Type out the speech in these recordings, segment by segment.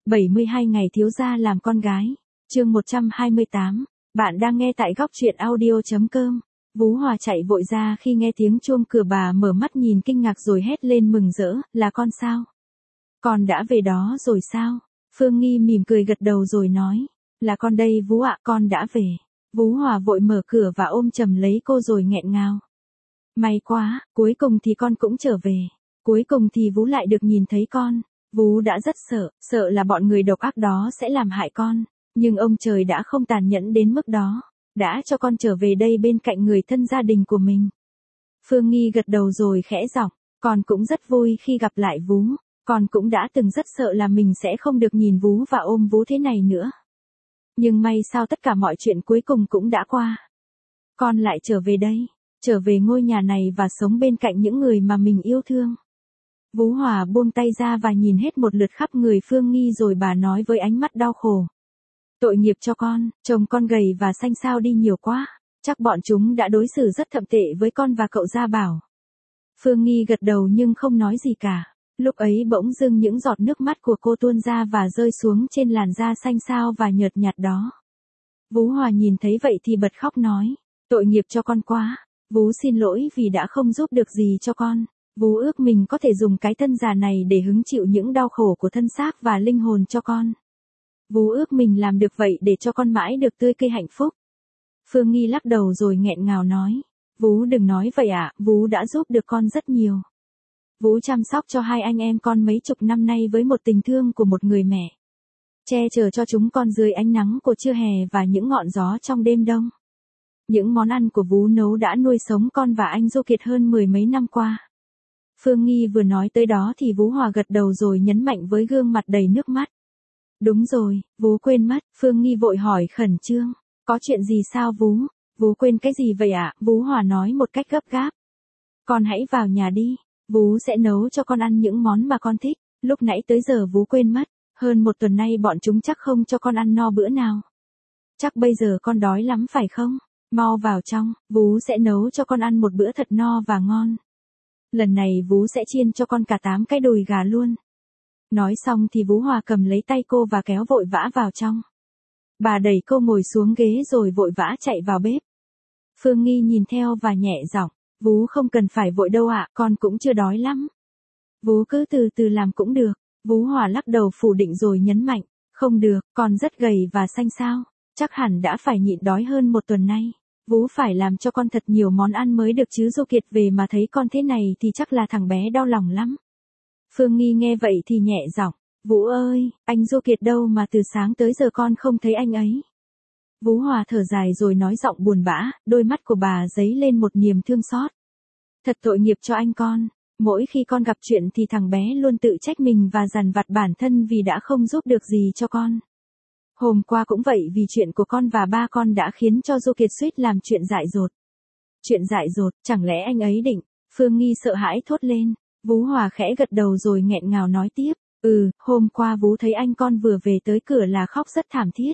72 ngày thiếu gia làm con gái. Chương 128. Bạn đang nghe tại góc truyện audio.com. Vú Hòa chạy vội ra khi nghe tiếng chuông cửa, bà mở mắt nhìn kinh ngạc rồi hét lên mừng rỡ, là con sao? Con đã về đó rồi sao? Phương Nghi mỉm cười gật đầu rồi nói, là con đây Vú ạ, con đã về. Vú Hòa vội mở cửa và ôm chầm lấy cô rồi nghẹn ngào. May quá, cuối cùng thì con cũng trở về. Cuối cùng thì Vú lại được nhìn thấy con. Vú đã rất sợ là bọn người độc ác đó sẽ làm hại con. Nhưng ông trời đã không tàn nhẫn đến mức đó. Đã cho con trở về đây bên cạnh người thân gia đình của mình. Phương Nghi gật đầu rồi khẽ giọng, con cũng rất vui khi gặp lại Vú. Con cũng đã từng rất sợ là mình sẽ không được nhìn Vú và ôm Vú thế này nữa. Nhưng may sao tất cả mọi chuyện cuối cùng cũng đã qua. Con lại trở về đây, trở về ngôi nhà này và sống bên cạnh những người mà mình yêu thương. Vú Hòa buông tay ra và nhìn hết một lượt khắp người Phương Nghi rồi bà nói với ánh mắt đau khổ. Tội nghiệp cho con, chồng con gầy và xanh xao đi nhiều quá, chắc bọn chúng đã đối xử rất thậm tệ với con và cậu Gia Bảo. Phương Nghi gật đầu nhưng không nói gì cả. Lúc ấy bỗng dưng những giọt nước mắt của cô tuôn ra và rơi xuống trên làn da xanh xao và nhợt nhạt đó. Vú Hòa nhìn thấy vậy thì bật khóc nói, tội nghiệp cho con quá, Vú xin lỗi vì đã không giúp được gì cho con. Vú ước mình có thể dùng cái thân già này để hứng chịu những đau khổ của thân xác và linh hồn cho con. Vú ước mình làm được vậy để cho con mãi được tươi cây hạnh phúc. Phương Nghi lắc đầu rồi nghẹn ngào nói, Vú đừng nói vậy ạ, Vú đã giúp được con rất nhiều. Vú chăm sóc cho hai anh em con mấy chục năm nay với một tình thương của một người mẹ. Che chở cho chúng con dưới ánh nắng của trưa hè và những ngọn gió trong đêm đông. Những món ăn của Vú nấu đã nuôi sống con và anh Du Kiệt hơn 10 mấy năm qua. Phương Nghi vừa nói tới đó thì Vú Hòa gật đầu rồi nhấn mạnh với gương mặt đầy nước mắt. Đúng rồi, Vú quên mất. Phương Nghi vội hỏi khẩn trương, có chuyện gì sao Vú? Vú quên cái gì vậy ạ? Vú Hòa nói một cách gấp gáp. Con hãy vào nhà đi, Vú sẽ nấu cho con ăn những món mà con thích. Lúc nãy tới giờ Vú quên mất, hơn một tuần nay bọn chúng chắc không cho con ăn no bữa nào. Chắc bây giờ con đói lắm phải không? Mau vào trong, Vú sẽ nấu cho con ăn một bữa thật no và ngon. Lần này Vú sẽ chiên cho con cả 8 cái đùi gà luôn. Nói xong thì Vú Hòa cầm lấy tay cô và kéo vội vã vào trong. Bà đẩy cô ngồi xuống ghế rồi vội vã chạy vào bếp. Phương Nghi nhìn theo và nhẹ giọng, Vú không cần phải vội đâu ạ, con cũng chưa đói lắm. Vú cứ từ từ làm cũng được. Vú Hòa lắc đầu phủ định rồi nhấn mạnh, không được, con rất gầy và xanh xao, chắc hẳn đã phải nhịn đói hơn một tuần nay. Vú phải làm cho con thật nhiều món ăn mới được chứ. Du Kiệt về mà thấy con thế này thì chắc là thằng bé đau lòng lắm. Phương Nghi nghe vậy thì nhẹ giọng, Vú ơi, anh Du Kiệt đâu mà từ sáng tới giờ con không thấy anh ấy. Vú Hòa thở dài rồi nói giọng buồn bã, đôi mắt của bà dấy lên một niềm thương xót. Thật tội nghiệp cho anh con, mỗi khi con gặp chuyện thì thằng bé luôn tự trách mình và dằn vặt bản thân vì đã không giúp được gì cho con. Hôm qua cũng vậy, vì chuyện của con và ba con đã khiến cho Du Kiệt suýt làm chuyện dại dột. Chuyện dại dột, chẳng lẽ anh ấy định? Phương Nghi sợ hãi thốt lên. Vú Hòa khẽ gật đầu rồi nghẹn ngào nói tiếp, hôm qua Vú thấy anh con vừa về tới cửa là khóc rất thảm thiết.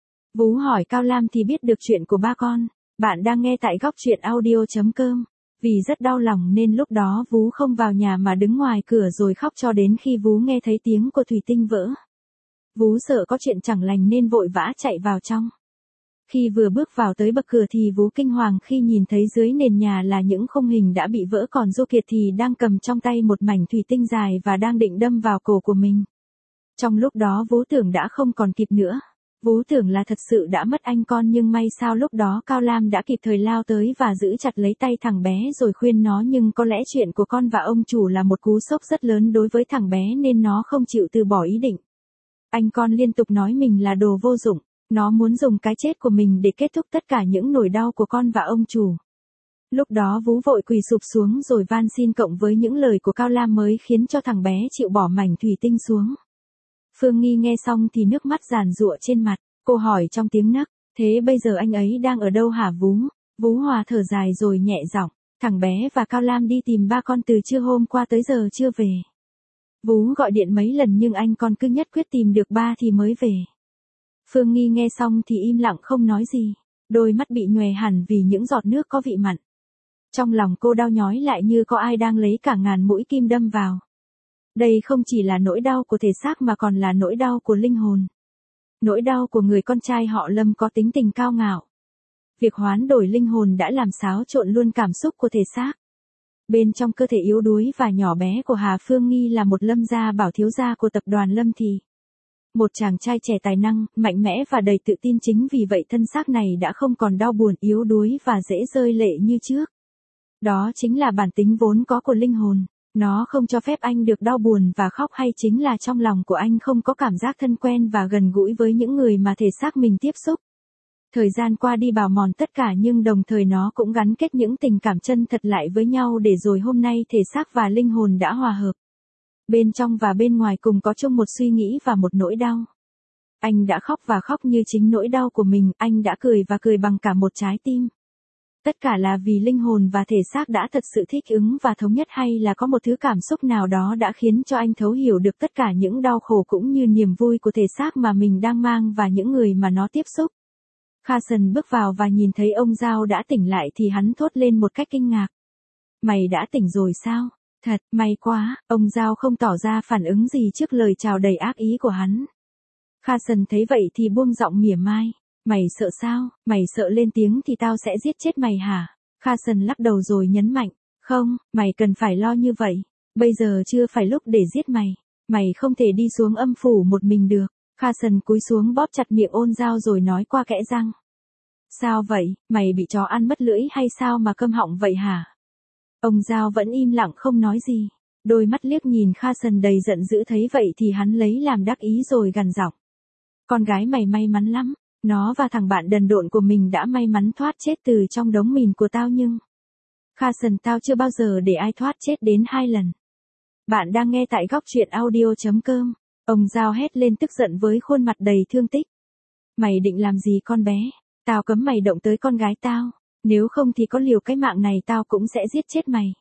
Vú hỏi Cao Lam thì biết được chuyện của ba con. Bạn đang nghe tại góc truyện audio.com. Vì rất đau lòng nên lúc đó Vú không vào nhà mà đứng ngoài cửa rồi khóc cho đến khi Vú nghe thấy tiếng của thủy tinh vỡ. Vú sợ có chuyện chẳng lành nên vội vã chạy vào trong. Khi vừa bước vào tới bậc cửa thì Vú kinh hoàng khi nhìn thấy dưới nền nhà là những khung hình đã bị vỡ, còn Du Kiệt thì đang cầm trong tay một mảnh thủy tinh dài và đang định đâm vào cổ của mình. Trong lúc đó Vú tưởng đã không còn kịp nữa. Vú tưởng là thật sự đã mất anh con, nhưng may sao lúc đó Cao Lam đã kịp thời lao tới và giữ chặt lấy tay thằng bé rồi khuyên nó, nhưng có lẽ chuyện của con và ông chủ là một cú sốc rất lớn đối với thằng bé nên nó không chịu từ bỏ ý định. Anh con liên tục nói mình là đồ vô dụng. Nó muốn dùng cái chết của mình để kết thúc tất cả những nỗi đau của con và ông chủ. Lúc đó Vú vội quỳ sụp xuống rồi van xin, cộng với những lời của Cao Lam mới khiến cho thằng bé chịu bỏ mảnh thủy tinh xuống. Phương Nghi nghe xong thì nước mắt giàn giụa trên mặt. Cô hỏi trong tiếng nấc, thế bây giờ anh ấy đang ở đâu hả Vú? Vú Hòa thở dài rồi nhẹ giọng, thằng bé và Cao Lam đi tìm ba con từ trưa hôm qua tới giờ chưa về. Vú gọi điện mấy lần nhưng anh con cứ nhất quyết tìm được ba thì mới về. Phương Nghi nghe xong thì im lặng không nói gì, đôi mắt bị nhòe hẳn vì những giọt nước có vị mặn. Trong lòng cô đau nhói lại như có ai đang lấy cả ngàn mũi kim đâm vào. Đây không chỉ là nỗi đau của thể xác mà còn là nỗi đau của linh hồn. Nỗi đau của người con trai họ Lâm có tính tình cao ngạo. Việc hoán đổi linh hồn đã làm xáo trộn luôn cảm xúc của thể xác. Bên trong cơ thể yếu đuối và nhỏ bé của Hà Phương Nghi là một Lâm gia bảo thiếu gia của tập đoàn Lâm Thị. Một chàng trai trẻ tài năng, mạnh mẽ và đầy tự tin, chính vì vậy thân xác này đã không còn đau buồn, yếu đuối và dễ rơi lệ như trước. Đó chính là bản tính vốn có của linh hồn. Nó không cho phép anh được đau buồn và khóc, hay chính là trong lòng của anh không có cảm giác thân quen và gần gũi với những người mà thể xác mình tiếp xúc. Thời gian qua đi bào mòn tất cả, nhưng đồng thời nó cũng gắn kết những tình cảm chân thật lại với nhau, để rồi hôm nay thể xác và linh hồn đã hòa hợp. Bên trong và bên ngoài cùng có chung một suy nghĩ và một nỗi đau. Anh đã khóc và khóc như chính nỗi đau của mình, anh đã cười và cười bằng cả một trái tim. Tất cả là vì linh hồn và thể xác đã thật sự thích ứng và thống nhất, hay là có một thứ cảm xúc nào đó đã khiến cho anh thấu hiểu được tất cả những đau khổ cũng như niềm vui của thể xác mà mình đang mang và những người mà nó tiếp xúc. Carson bước vào và nhìn thấy ông Giao đã tỉnh lại thì hắn thốt lên một cách kinh ngạc. Mày đã tỉnh rồi sao? Thật, may quá, ông Giao không tỏ ra phản ứng gì trước lời chào đầy ác ý của hắn. Carson thấy vậy thì buông giọng mỉa mai. Mày sợ sao? Mày sợ lên tiếng thì tao sẽ giết chết mày hả? Carson lắc đầu rồi nhấn mạnh. Không, mày cần phải lo như vậy. Bây giờ chưa phải lúc để giết mày. Mày không thể đi xuống âm phủ một mình được. Carson cúi xuống bóp chặt miệng Ôn Giao rồi nói qua kẽ răng. Sao vậy, mày bị chó ăn mất lưỡi hay sao mà câm họng vậy hả? Ông Giao vẫn im lặng không nói gì. Đôi mắt liếc nhìn Carson đầy giận dữ, thấy vậy thì hắn lấy làm đắc ý rồi gằn giọng. Con gái mày may mắn lắm. Nó và thằng bạn đần độn của mình đã may mắn thoát chết từ trong đống mìn của tao, nhưng Carson, tao chưa bao giờ để ai thoát chết đến 2 lần. Bạn đang nghe tại góc truyện audio.com. Ông Giao hét lên tức giận với khuôn mặt đầy thương tích. Mày định làm gì con bé? Tao cấm mày động tới con gái tao. Nếu không thì có liều cái mạng này tao cũng sẽ giết chết mày.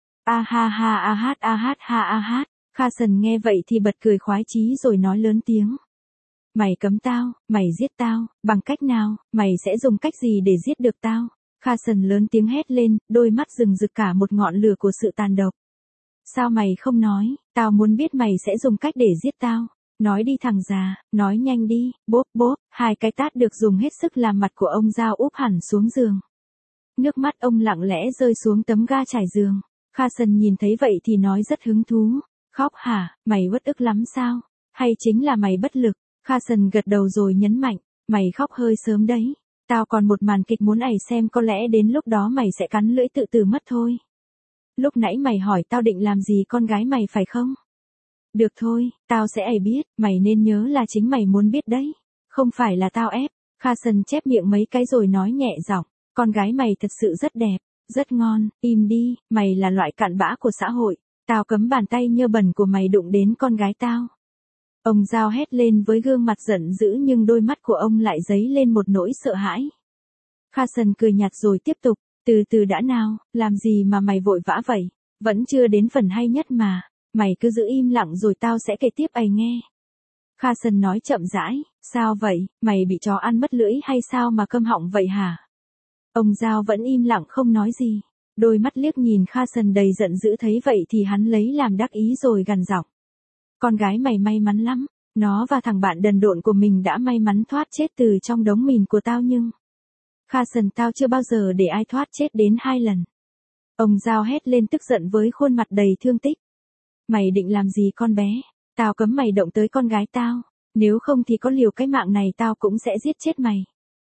A ha ha a hát a hát ha a hát. Carson nghe vậy thì bật cười khoái chí rồi nói lớn tiếng. Mày cấm tao, mày giết tao, bằng cách nào, mày sẽ dùng cách gì để giết được tao? Carson lớn tiếng hét lên, đôi mắt rừng rực cả một ngọn lửa của sự tàn độc. Sao mày không nói, tao muốn biết mày sẽ dùng cách để giết tao. Nói đi thằng già, nói nhanh đi, bốp bốp, 2 cái tát được dùng hết sức làm mặt của ông Giao úp hẳn xuống giường. Nước mắt ông lặng lẽ rơi xuống tấm ga trải giường. Carson nhìn thấy vậy thì nói rất hứng thú. Khóc hả, mày uất ức lắm sao? Hay chính là mày bất lực? Carson gật đầu rồi nhấn mạnh, mày khóc hơi sớm đấy. Tao còn một màn kịch muốn ày xem, có lẽ đến lúc đó mày sẽ cắn lưỡi tự tử mất thôi. Lúc nãy mày hỏi tao định làm gì con gái mày phải không? Được thôi, tao sẽ ày biết, mày nên nhớ là chính mày muốn biết đấy. Không phải là tao ép. Carson chép miệng mấy cái rồi nói nhẹ giọng, con gái mày thật sự rất đẹp, rất ngon, im đi, mày là loại cặn bã của xã hội. Tao cấm bàn tay nhơ bẩn của mày đụng đến con gái tao. Ông Giao hét lên với gương mặt giận dữ, nhưng đôi mắt của ông lại dấy lên một nỗi sợ hãi. Carson cười nhạt rồi tiếp tục, từ từ đã nào, làm gì mà mày vội vã vậy, vẫn chưa đến phần hay nhất mà, mày cứ giữ im lặng rồi tao sẽ kể tiếp ày nghe. Carson nói chậm rãi, sao vậy, mày bị chó ăn mất lưỡi hay sao mà câm họng vậy hả? Ông Giao vẫn im lặng không nói gì, đôi mắt liếc nhìn Carson đầy giận dữ, thấy vậy thì hắn lấy làm đắc ý rồi gằn giọng. Con gái mày may mắn lắm, nó và thằng bạn đần độn của mình đã may mắn thoát chết từ trong đống mìn của tao, nhưng Carson, tao chưa bao giờ để ai thoát chết đến 2 lần. Ông Giao hét lên tức giận với khuôn mặt đầy thương tích. Mày định làm gì con bé? Tao cấm mày động tới con gái tao, nếu không thì có liều cái mạng này tao cũng sẽ giết chết mày.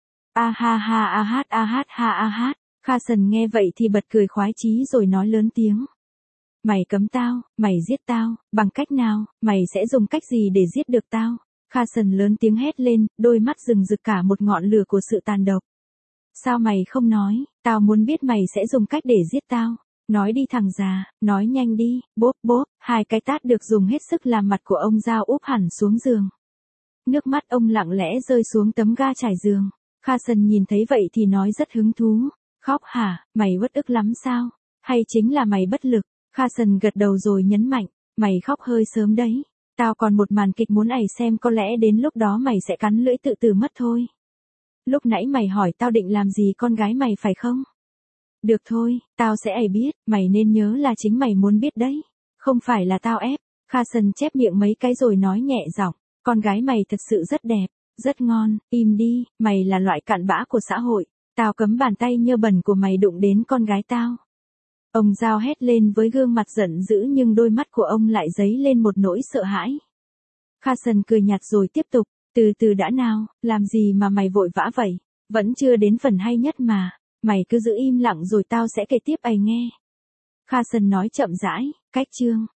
A ha ha a hát a hát ha a hát. Carson nghe vậy thì bật cười khoái chí rồi nói lớn tiếng. Mày cấm tao, mày giết tao, bằng cách nào, mày sẽ dùng cách gì để giết được tao? Carson lớn tiếng hét lên, đôi mắt rừng rực cả một ngọn lửa của sự tàn độc. Sao mày không nói, tao muốn biết mày sẽ dùng cách để giết tao. Nói đi thằng già, nói nhanh đi, bốp bốp, 2 cái tát được dùng hết sức làm mặt của ông Giao úp hẳn xuống giường. Nước mắt ông lặng lẽ rơi xuống tấm ga trải giường. Carson nhìn thấy vậy thì nói rất hứng thú. Khóc hả, mày uất ức lắm sao? Hay chính là mày bất lực? Carson gật đầu rồi nhấn mạnh, mày khóc hơi sớm đấy. Tao còn một màn kịch muốn ày xem, có lẽ đến lúc đó mày sẽ cắn lưỡi tự tử mất thôi. Lúc nãy mày hỏi tao định làm gì con gái mày phải không? Được thôi, tao sẽ ày biết, mày nên nhớ là chính mày muốn biết đấy. Không phải là tao ép. Kha Sân chép miệng mấy cái rồi nói nhẹ giọng, con gái mày thật sự rất đẹp, rất ngon, im đi, mày là loại cặn bã của xã hội, tao cấm bàn tay nhơ bẩn của mày đụng đến con gái tao. Ông Giao hét lên với gương mặt giận dữ nhưng đôi mắt của ông lại dấy lên một nỗi sợ hãi. Kha Sân cười nhạt rồi tiếp tục, từ từ đã nào, làm gì mà mày vội vã vậy, vẫn chưa đến phần hay nhất mà, mày cứ giữ im lặng rồi tao sẽ kể tiếp ấy nghe. Kha Sân nói chậm rãi, cách chương.